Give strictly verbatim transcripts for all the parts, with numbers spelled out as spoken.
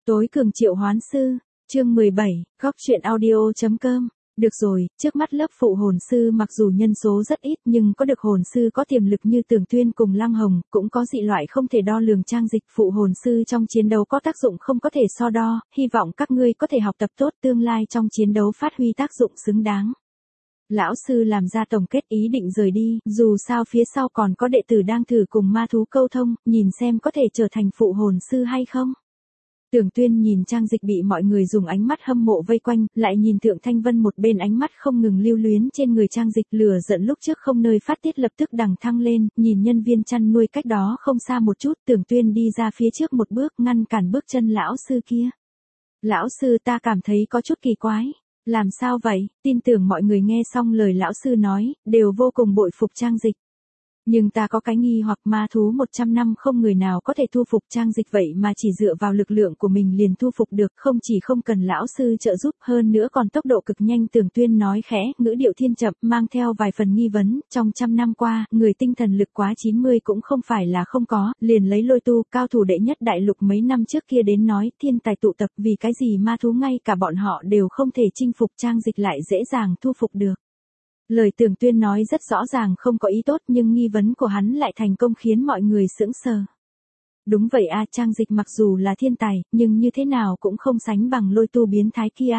Tối cường triệu hoán sư, chương mười bảy, góc truyện audio.com. Được rồi, trước mắt lớp phụ hồn sư mặc dù nhân số rất ít nhưng có được hồn sư có tiềm lực như Tưởng Tuyên cùng Lăng Hồng, cũng có dị loại không thể đo lường trang dịch phụ hồn sư trong chiến đấu có tác dụng không có thể so đo, hy vọng các ngươi có thể học tập tốt tương lai trong chiến đấu phát huy tác dụng xứng đáng. Lão sư làm ra tổng kết ý định rời đi, dù sao phía sau còn có đệ tử đang thử cùng ma thú câu thông, nhìn xem có thể trở thành phụ hồn sư hay không. Tưởng Tuyên nhìn trang dịch bị mọi người dùng ánh mắt hâm mộ vây quanh, lại nhìn Thượng Thanh Vân một bên ánh mắt không ngừng lưu luyến trên người trang dịch, lửa giận lúc trước không nơi phát tiết lập tức đằng thăng lên, nhìn nhân viên chăn nuôi cách đó không xa một chút, Tưởng Tuyên đi ra phía trước một bước ngăn cản bước chân lão sư kia. Lão sư, ta cảm thấy có chút kỳ quái. Làm sao vậy? Tin tưởng mọi người nghe xong lời lão sư nói, đều vô cùng bội phục trang dịch. Nhưng ta có cái nghi hoặc ma thú một trăm năm không người nào có thể thu phục trang dịch vậy mà chỉ dựa vào lực lượng của mình liền thu phục được, không chỉ không cần lão sư trợ giúp hơn nữa còn tốc độ cực nhanh. Tưởng Tuyên nói khẽ, ngữ điệu thiên chậm, mang theo vài phần nghi vấn, trong trăm năm qua, người tinh thần lực quá chín mươi cũng không phải là không có, liền lấy Lôi Tu, cao thủ đệ nhất đại lục mấy năm trước kia đến nói, thiên tài tụ tập, vì cái gì ma thú ngay cả bọn họ đều không thể chinh phục trang dịch lại dễ dàng thu phục được. Lời Tưởng Tuyên nói rất rõ ràng không có ý tốt nhưng nghi vấn của hắn lại thành công khiến mọi người sững sờ. Đúng vậy a, trang dịch mặc dù là thiên tài, nhưng như thế nào cũng không sánh bằng Lôi Tu biến thái kia.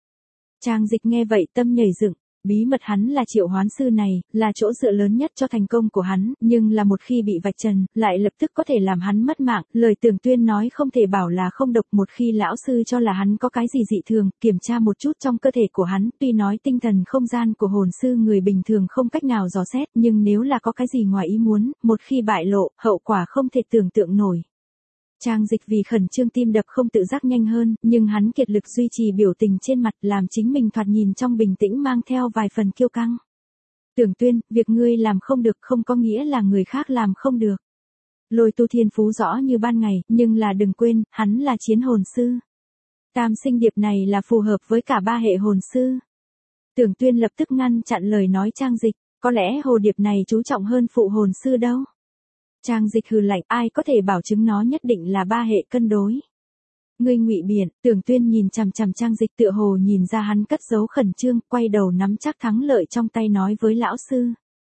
Trang dịch nghe vậy tâm nhảy dựng, bí mật hắn là triệu hoán sư này, là chỗ dựa lớn nhất cho thành công của hắn, nhưng là một khi bị vạch trần, lại lập tức có thể làm hắn mất mạng. Lời Tưởng Tuyên nói không thể bảo là không độc, một khi lão sư cho là hắn có cái gì dị thường, kiểm tra một chút trong cơ thể của hắn, tuy nói tinh thần không gian của hồn sư người bình thường không cách nào dò xét, nhưng nếu là có cái gì ngoài ý muốn, một khi bại lộ, hậu quả không thể tưởng tượng nổi. Trang dịch vì khẩn trương tim đập không tự giác nhanh hơn, nhưng hắn kiệt lực duy trì biểu tình trên mặt làm chính mình thoạt nhìn trong bình tĩnh mang theo vài phần kiêu căng. Tưởng Tuyên, việc ngươi làm không được không có nghĩa là người khác làm không được. Lôi Tu thiên phú rõ như ban ngày, nhưng là đừng quên, hắn là chiến hồn sư. Tam sinh điệp này là phù hợp với cả ba hệ hồn sư. Tưởng Tuyên lập tức ngăn chặn lời nói trang dịch, có lẽ hồ điệp này chú trọng hơn phụ hồn sư đâu. Trang dịch hừ lạnh, ai có thể bảo chứng nó nhất định là ba hệ cân đối. Ngươi ngụy biện. Tưởng Tuyên nhìn chằm chằm trang dịch tựa hồ nhìn ra hắn cất giấu khẩn trương, quay đầu nắm chắc thắng lợi trong tay nói với lão sư.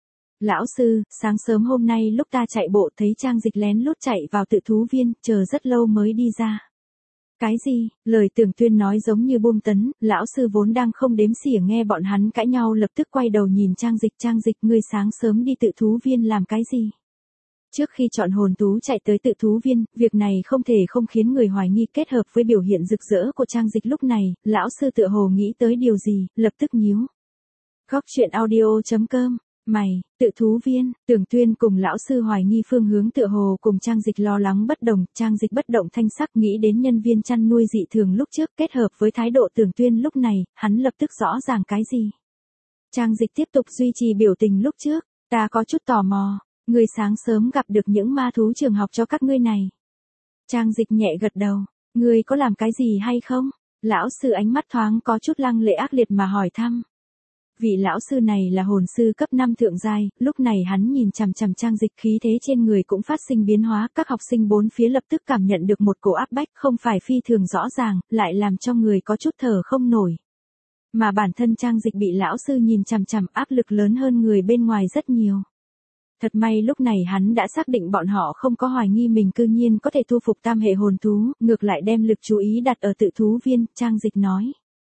Lão sư, sáng sớm hôm nay lúc ta chạy bộ thấy trang dịch lén lút chạy vào tự thú viên, chờ rất lâu mới đi ra. Cái gì? Lời Tưởng Tuyên nói giống như bom tấn, lão sư vốn đang không đếm xỉa nghe bọn hắn cãi nhau lập tức quay đầu nhìn trang dịch, trang dịch ngươi sáng sớm đi tự thú viên làm cái gì? Trước khi chọn hồn thú chạy tới tự thú viên, việc này không thể không khiến người hoài nghi, kết hợp với biểu hiện rực rỡ của trang dịch lúc này, lão sư tựa hồ nghĩ tới điều gì, lập tức nhíu. Góc truyện audio.com, mày, tự thú viên. Tưởng Tuyên cùng lão sư hoài nghi phương hướng tựa hồ cùng trang dịch lo lắng bất đồng, trang dịch bất động thanh sắc nghĩ đến nhân viên chăn nuôi dị thường lúc trước, kết hợp với thái độ Tưởng Tuyên lúc này, hắn lập tức rõ ràng cái gì. Trang dịch tiếp tục duy trì biểu tình lúc trước, ta có chút tò mò. Ngươi sáng sớm gặp được những ma thú trường học cho các ngươi này. Trang dịch nhẹ gật đầu. Ngươi có làm cái gì hay không? Lão sư ánh mắt thoáng có chút lăng lệ ác liệt mà hỏi thăm. Vị lão sư này là hồn sư cấp năm thượng giai, lúc này hắn nhìn chằm chằm trang dịch, khí thế trên người cũng phát sinh biến hóa, các học sinh bốn phía lập tức cảm nhận được một cổ áp bách không phải phi thường rõ ràng, lại làm cho người có chút thở không nổi. Mà bản thân trang dịch bị lão sư nhìn chằm chằm, áp lực lớn hơn người bên ngoài rất nhiều. Thật may lúc này hắn đã xác định bọn họ không có hoài nghi mình cư nhiên có thể thu phục tam hệ hồn thú, ngược lại đem lực chú ý đặt ở tự thú viên, trang dịch nói.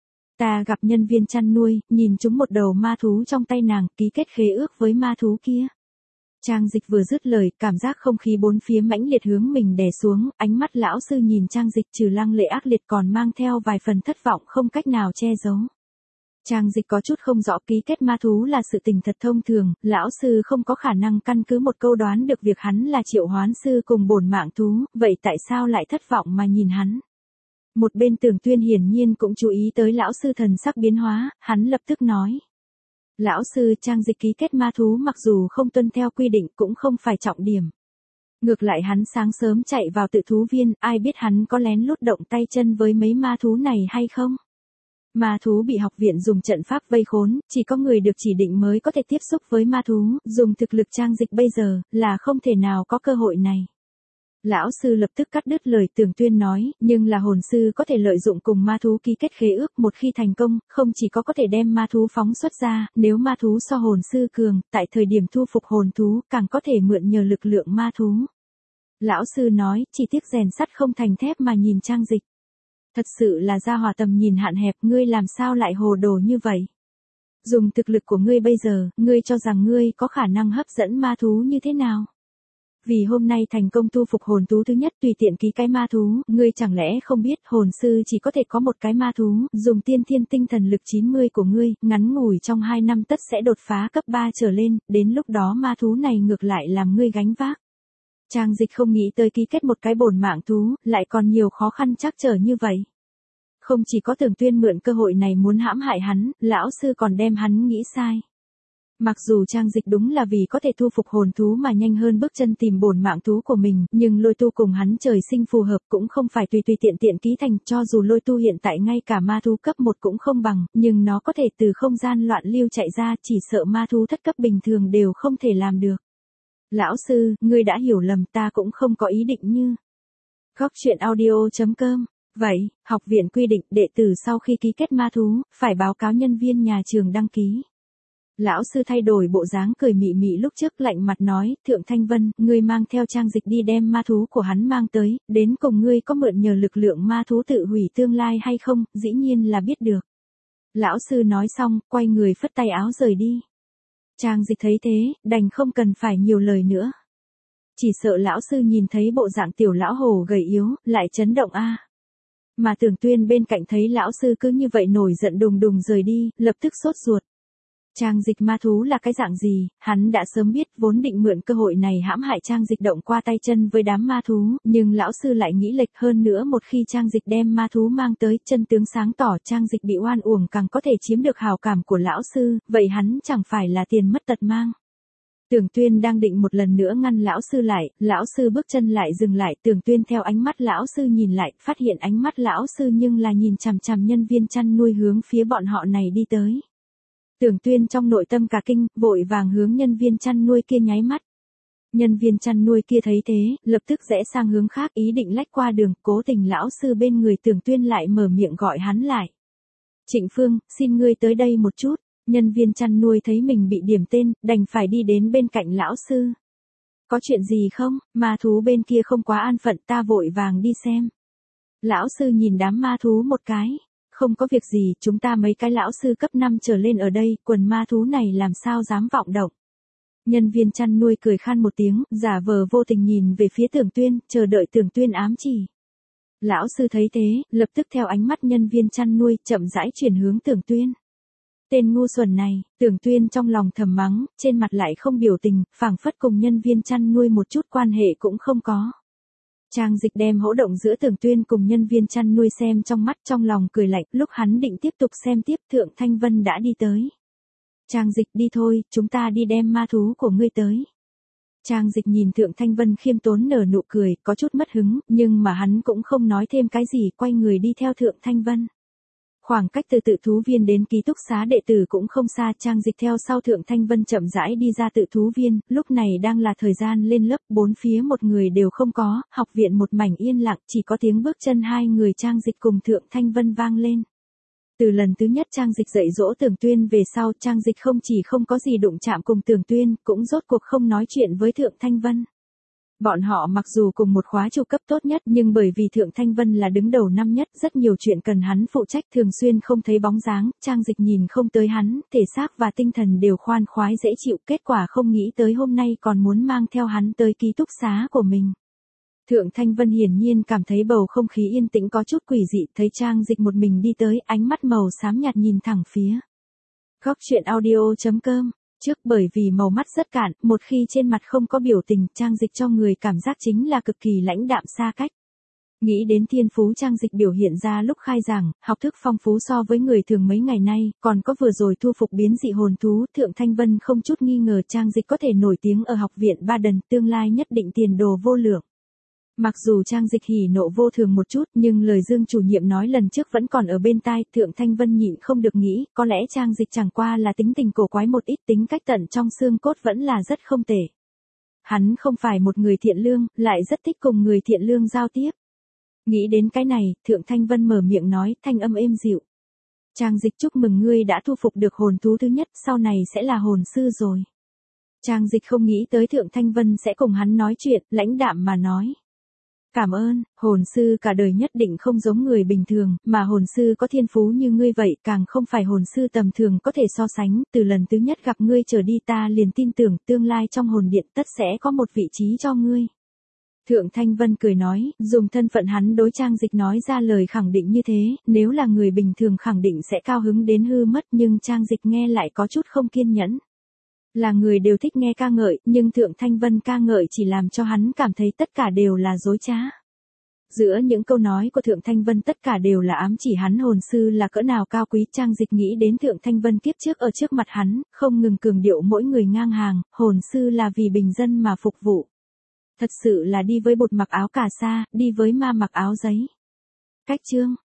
Ta gặp nhân viên chăn nuôi, nhìn chúng một đầu ma thú trong tay nàng, ký kết khế ước với ma thú kia. Trang dịch vừa dứt lời, cảm giác không khí bốn phía mãnh liệt hướng mình đè xuống, ánh mắt lão sư nhìn trang dịch trừ lăng lệ ác liệt còn mang theo vài phần thất vọng không cách nào che giấu. Trang dịch có chút không rõ, ký kết ma thú là sự tình thật thông thường, lão sư không có khả năng căn cứ một câu đoán được việc hắn là triệu hoán sư cùng bổn mạng thú, vậy tại sao lại thất vọng mà nhìn hắn? Một bên Tưởng Tuyên hiển nhiên cũng chú ý tới lão sư thần sắc biến hóa, hắn lập tức nói. Lão sư, trang dịch ký kết ma thú mặc dù không tuân theo quy định cũng không phải trọng điểm. Ngược lại hắn sáng sớm chạy vào tự thú viên, ai biết hắn có lén lút động tay chân với mấy ma thú này hay không? Ma thú bị học viện dùng trận pháp vây khốn, chỉ có người được chỉ định mới có thể tiếp xúc với ma thú, dùng thực lực trang dịch bây giờ, là không thể nào có cơ hội này. Lão sư lập tức cắt đứt lời Tưởng Tuyên nói, nhưng là hồn sư có thể lợi dụng cùng ma thú ký kết khế ước, một khi thành công, không chỉ có có thể đem ma thú phóng xuất ra, nếu ma thú so hồn sư cường, tại thời điểm thu phục hồn thú, càng có thể mượn nhờ lực lượng ma thú. Lão sư nói, chỉ tiếc rèn sắt không thành thép mà nhìn Trang Dịch. Thật sự là gia hỏa tầm nhìn hạn hẹp, ngươi làm sao lại hồ đồ như vậy? Dùng thực lực của ngươi bây giờ, ngươi cho rằng ngươi có khả năng hấp dẫn ma thú như thế nào? Vì hôm nay thành công thu phục hồn thú thứ nhất tùy tiện ký cái ma thú, ngươi chẳng lẽ không biết hồn sư chỉ có thể có một cái ma thú, dùng tiên thiên tinh thần lực chín mươi của ngươi, ngắn ngủi trong hai năm tất sẽ đột phá cấp ba trở lên, đến lúc đó ma thú này ngược lại làm ngươi gánh vác. Trang Dịch không nghĩ tới ký kết một cái bổn mạng thú, lại còn nhiều khó khăn trắc trở như vậy. Không chỉ có Tưởng Tuyên mượn cơ hội này muốn hãm hại hắn, lão sư còn đem hắn nghĩ sai. Mặc dù Trang Dịch đúng là vì có thể thu phục hồn thú mà nhanh hơn bước chân tìm bổn mạng thú của mình, nhưng Lôi Tu cùng hắn trời sinh phù hợp cũng không phải tùy tùy tiện tiện ký thành, cho dù Lôi Tu hiện tại ngay cả ma thú cấp một cũng không bằng, nhưng nó có thể từ không gian loạn lưu chạy ra, chỉ sợ ma thú thất cấp bình thường đều không thể làm được. Lão sư, ngươi đã hiểu lầm, ta cũng không có ý định như. Góc truyện audio chấm com. Vậy, học viện quy định đệ tử sau khi ký kết ma thú, phải báo cáo nhân viên nhà trường đăng ký. Lão sư thay đổi bộ dáng cười mị mị lúc trước lạnh mặt nói, Thượng Thanh Vân, ngươi mang theo Trang Dịch đi đem ma thú của hắn mang tới, đến cùng ngươi có mượn nhờ lực lượng ma thú tự hủy tương lai hay không, dĩ nhiên là biết được. Lão sư nói xong, quay người phất tay áo rời đi. Trang Dịch thấy thế, đành không cần phải nhiều lời nữa. Chỉ sợ lão sư nhìn thấy bộ dạng tiểu lão hồ gầy yếu, lại chấn động a. Mà Tưởng Tuyên bên cạnh thấy lão sư cứ như vậy nổi giận đùng đùng rời đi, lập tức sốt ruột. Trang Dịch ma thú là cái dạng gì, hắn đã sớm biết, vốn định mượn cơ hội này hãm hại Trang Dịch động qua tay chân với đám ma thú, nhưng lão sư lại nghĩ lệch hơn nữa, một khi Trang Dịch đem ma thú mang tới, chân tướng sáng tỏ Trang Dịch bị oan uổng càng có thể chiếm được hào cảm của lão sư, vậy hắn chẳng phải là tiền mất tật mang. Tưởng Tuyên đang định một lần nữa ngăn lão sư lại, lão sư bước chân lại dừng lại, Tưởng Tuyên theo ánh mắt lão sư nhìn lại, phát hiện ánh mắt lão sư nhưng là nhìn chằm chằm nhân viên chăn nuôi hướng phía bọn họ này đi tới. Tưởng Tuyên trong nội tâm cả kinh, vội vàng hướng nhân viên chăn nuôi kia nháy mắt. Nhân viên chăn nuôi kia thấy thế, lập tức rẽ sang hướng khác ý định lách qua đường, cố tình lão sư bên người Tưởng Tuyên lại mở miệng gọi hắn lại. Trịnh Phương, xin ngươi tới đây một chút. Nhân viên chăn nuôi thấy mình bị điểm tên, đành phải đi đến bên cạnh lão sư. Có chuyện gì không, ma thú bên kia không quá an phận, ta vội vàng đi xem. Lão sư nhìn đám ma thú một cái. Không có việc gì, chúng ta mấy cái lão sư cấp năm trở lên ở đây, quần ma thú này làm sao dám vọng động. Nhân viên chăn nuôi cười khan một tiếng, giả vờ vô tình nhìn về phía Tưởng Tuyên, chờ đợi Tưởng Tuyên ám chỉ. Lão sư thấy thế, lập tức theo ánh mắt nhân viên chăn nuôi, chậm rãi chuyển hướng Tưởng Tuyên. Tên ngu xuẩn này, Tưởng Tuyên trong lòng thầm mắng, trên mặt lại không biểu tình, phảng phất cùng nhân viên chăn nuôi một chút quan hệ cũng không có. Trang Dịch đem hỗn động giữa Tưởng Tuyên cùng nhân viên chăn nuôi xem trong mắt, trong lòng cười lạnh, lúc hắn định tiếp tục xem tiếp, Thượng Thanh Vân đã đi tới. Trang Dịch, đi thôi, chúng ta đi đem ma thú của ngươi tới. Trang Dịch nhìn Thượng Thanh Vân khiêm tốn nở nụ cười, có chút mất hứng, nhưng mà hắn cũng không nói thêm cái gì, quay người đi theo Thượng Thanh Vân. Khoảng cách từ tự thú viên đến ký túc xá đệ tử cũng không xa, Trang Dịch theo sau Thượng Thanh Vân chậm rãi đi ra tự thú viên, lúc này đang là thời gian lên lớp, bốn phía một người đều không có, học viện một mảnh yên lặng, chỉ có tiếng bước chân hai người Trang Dịch cùng Thượng Thanh Vân vang lên. Từ lần thứ nhất Trang Dịch dạy dỗ Tưởng Tuyên về sau, Trang Dịch không chỉ không có gì đụng chạm cùng Tưởng Tuyên, cũng rốt cuộc không nói chuyện với Thượng Thanh Vân. Bọn họ mặc dù cùng một khóa trụ cấp tốt nhất, nhưng bởi vì Thượng Thanh Vân là đứng đầu năm nhất, rất nhiều chuyện cần hắn phụ trách, thường xuyên không thấy bóng dáng, Trang Dịch nhìn không tới hắn, thể xác và tinh thần đều khoan khoái dễ chịu, kết quả không nghĩ tới hôm nay còn muốn mang theo hắn tới ký túc xá của mình. Thượng Thanh Vân hiển nhiên cảm thấy bầu không khí yên tĩnh có chút quỷ dị, thấy Trang Dịch một mình đi tới, ánh mắt màu xám nhạt nhìn thẳng phía. Góc truyện audio chấm com. Trước bởi vì màu mắt rất cạn, một khi trên mặt không có biểu tình, Trang Dịch cho người cảm giác chính là cực kỳ lãnh đạm xa cách. Nghĩ đến thiên phú Trang Dịch biểu hiện ra lúc khai giảng, học thức phong phú so với người thường mấy ngày nay, còn có vừa rồi thu phục biến dị hồn thú, Thượng Thanh Vân không chút nghi ngờ Trang Dịch có thể nổi tiếng ở học viện Ba Đần, tương lai nhất định tiền đồ vô lượng. Mặc dù Trang Dịch hỉ nộ vô thường một chút, nhưng lời Dương chủ nhiệm nói lần trước vẫn còn ở bên tai, Thượng Thanh Vân nhịn không được nghĩ, có lẽ Trang Dịch chẳng qua là tính tình cổ quái một ít, tính cách tận trong xương cốt vẫn là rất không tệ. hắn không phải một người thiện lương, lại rất thích cùng người thiện lương giao tiếp. Nghĩ đến cái này, Thượng Thanh Vân mở miệng nói, thanh âm êm dịu. Trang Dịch chúc mừng ngươi đã thu phục được hồn thú thứ nhất, sau này sẽ là hồn sư rồi. Trang Dịch không nghĩ tới Thượng Thanh Vân sẽ cùng hắn nói chuyện, lãnh đạm mà nói. Cảm ơn, hồn sư cả đời nhất định không giống người bình thường, mà hồn sư có thiên phú như ngươi vậy càng không phải hồn sư tầm thường có thể so sánh, từ lần thứ nhất gặp ngươi trở đi ta liền tin tưởng tương lai trong hồn điện tất sẽ có một vị trí cho ngươi. Thượng Thanh Vân cười nói, dùng thân phận hắn đối Trang Dịch nói ra lời khẳng định như thế, nếu là người bình thường khẳng định sẽ cao hứng đến hư mất nhưng Trang Dịch nghe lại có chút không kiên nhẫn. Là người đều thích nghe ca ngợi, nhưng Thượng Thanh Vân ca ngợi chỉ làm cho hắn cảm thấy tất cả đều là dối trá. Giữa những câu nói của Thượng Thanh Vân tất cả đều là ám chỉ hắn hồn sư là cỡ nào cao quý. Trang Dịch nghĩ đến Thượng Thanh Vân kiếp trước ở trước mặt hắn, không ngừng cường điệu mỗi người ngang hàng, hồn sư là vì bình dân mà phục vụ. Thật sự là đi với bột mặc áo cà sa, đi với ma mặc áo giấy. Cách chương